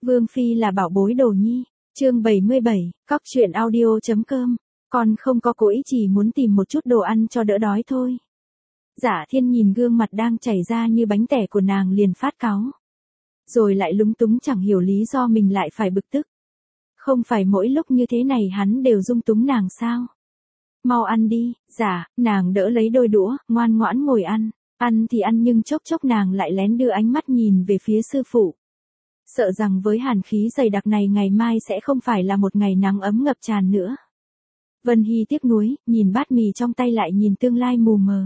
Vương Phi là bảo bối đồ nhi. Chương 77, cóc truyện audio.com. Con không có cố ý, chỉ muốn tìm một chút đồ ăn cho đỡ đói thôi. Dạ Thiên nhìn gương mặt đang chảy ra như bánh tẻ của nàng liền phát cáu. Rồi lại lúng túng chẳng hiểu lý do mình lại phải bực tức. Không phải mỗi lúc như thế này hắn đều dung túng nàng sao? Mau ăn đi. Dạ, nàng đỡ lấy đôi đũa, ngoan ngoãn ngồi ăn. Ăn thì ăn nhưng chốc chốc nàng lại lén đưa ánh mắt nhìn về phía sư phụ. Sợ rằng với hàn khí dày đặc này ngày mai sẽ không phải là một ngày nắng ấm ngập tràn nữa. Vân Hy tiếc nuối, nhìn bát mì trong tay lại nhìn tương lai mù mờ.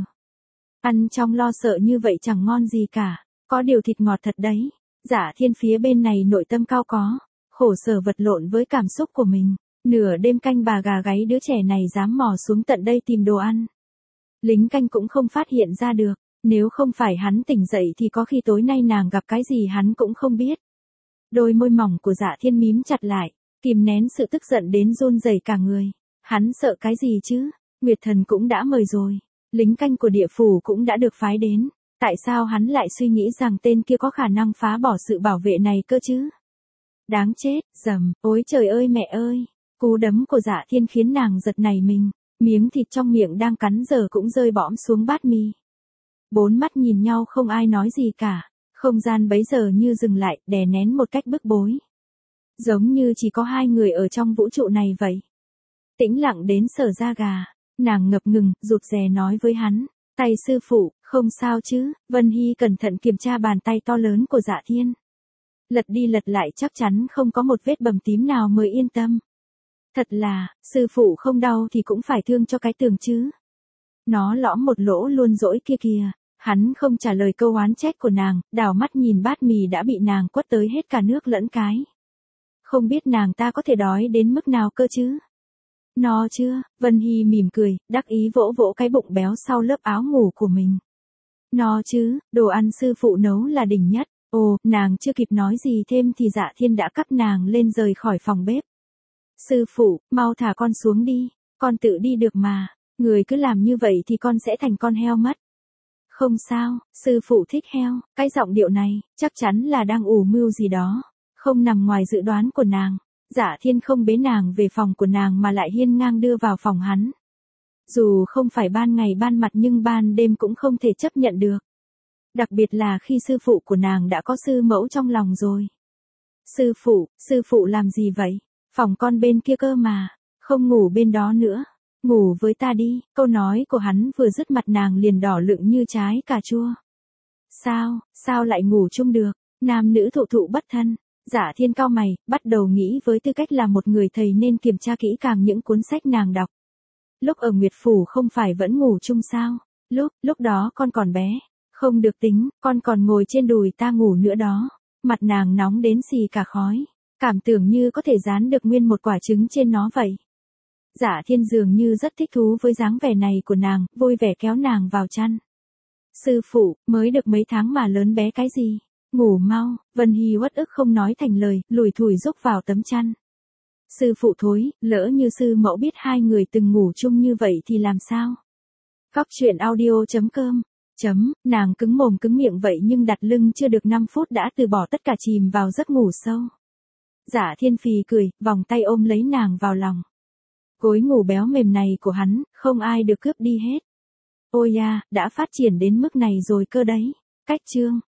Ăn trong lo sợ như vậy chẳng ngon gì cả, có điều thịt ngọt thật đấy. Dạ Thiên phía bên này nội tâm cao có, khổ sở vật lộn với cảm xúc của mình. Nửa đêm canh bà gà gáy đứa trẻ này dám mò xuống tận đây tìm đồ ăn. Lính canh cũng không phát hiện ra được, nếu không phải hắn tỉnh dậy thì có khi tối nay nàng gặp cái gì hắn cũng không biết. Đôi môi mỏng của Dạ Thiên mím chặt lại, kìm nén sự tức giận đến run rẩy cả người. Hắn sợ cái gì chứ? Nguyệt Thần cũng đã mời rồi, lính canh của địa phủ cũng đã được phái đến. Tại sao hắn lại suy nghĩ rằng tên kia có khả năng phá bỏ sự bảo vệ này cơ chứ? Đáng chết, dầm, ôi trời ơi mẹ ơi. Cú đấm của Dạ Thiên khiến nàng giật nảy mình, miếng thịt trong miệng đang cắn giờ cũng rơi bõm xuống bát mì. Bốn mắt nhìn nhau không ai nói gì cả, không gian bấy giờ như dừng lại, đè nén một cách bức bối. Giống như chỉ có hai người ở trong vũ trụ này vậy. Tĩnh lặng đến sởn da gà, nàng ngập ngừng, rụt rè nói với hắn, tay sư phụ, không sao chứ? Vân Hy cẩn thận kiểm tra bàn tay to lớn của Dạ Thiên. Lật đi lật lại chắc chắn không có một vết bầm tím nào mới yên tâm. Thật là, sư phụ không đau thì cũng phải thương cho cái tường chứ. Nó lõm một lỗ luôn rỗi kia kìa. Hắn không trả lời câu oán trách của nàng, đảo mắt nhìn bát mì đã bị nàng quất tới hết cả nước lẫn cái. Không biết nàng ta có thể đói đến mức nào cơ chứ? No chưa? Vân Hy mỉm cười, đắc ý vỗ vỗ cái bụng béo sau lớp áo ngủ của mình. No chứ, đồ ăn sư phụ nấu là đỉnh nhất. Ồ, nàng chưa kịp nói gì thêm thì Dạ Thiên đã cắp nàng lên rời khỏi phòng bếp. Sư phụ, mau thả con xuống đi, con tự đi được mà, người cứ làm như vậy thì con sẽ thành con heo mất. Không sao, sư phụ thích heo, cái giọng điệu này, chắc chắn là đang ủ mưu gì đó, không nằm ngoài dự đoán của nàng. Dạ Thiên không bế nàng về phòng của nàng mà lại hiên ngang đưa vào phòng hắn. Dù không phải ban ngày ban mặt nhưng ban đêm cũng không thể chấp nhận được. Đặc biệt là khi sư phụ của nàng đã có sư mẫu trong lòng rồi. Sư phụ làm gì vậy? Phòng con bên kia cơ mà, không ngủ bên đó nữa. Ngủ với ta đi, câu nói của hắn vừa dứt mặt nàng liền đỏ lựng như trái cà chua. Sao lại ngủ chung được, nam nữ thụ thụ bất thân. Dạ Thiên cau mày, bắt đầu nghĩ với tư cách là một người thầy nên kiểm tra kỹ càng những cuốn sách nàng đọc. Lúc ở Nguyệt Phủ không phải vẫn ngủ chung sao? Lúc đó con còn bé, không được tính, con còn ngồi trên đùi ta ngủ nữa đó. Mặt nàng nóng đến xì cả khói, cảm tưởng như có thể dán được nguyên một quả trứng trên nó vậy. Dạ Thiên dường như rất thích thú với dáng vẻ này của nàng, vui vẻ kéo nàng vào chăn. Sư phụ, mới được mấy tháng mà lớn bé cái gì? Ngủ mau. Vân Hy uất ức không nói thành lời, lủi thủi rúc vào tấm chăn. Sư phụ thối, lỡ như sư mẫu biết hai người từng ngủ chung như vậy thì làm sao? Cóc truyện audio.com. Nàng cứng mồm cứng miệng vậy nhưng đặt lưng chưa được 5 phút đã từ bỏ tất cả chìm vào giấc ngủ sâu. Dạ Thiên phì cười, vòng tay ôm lấy nàng vào lòng. Gối ngủ béo mềm này của hắn, không ai được cướp đi hết. Ôi da, đã phát triển đến mức này rồi cơ đấy. Cách chương.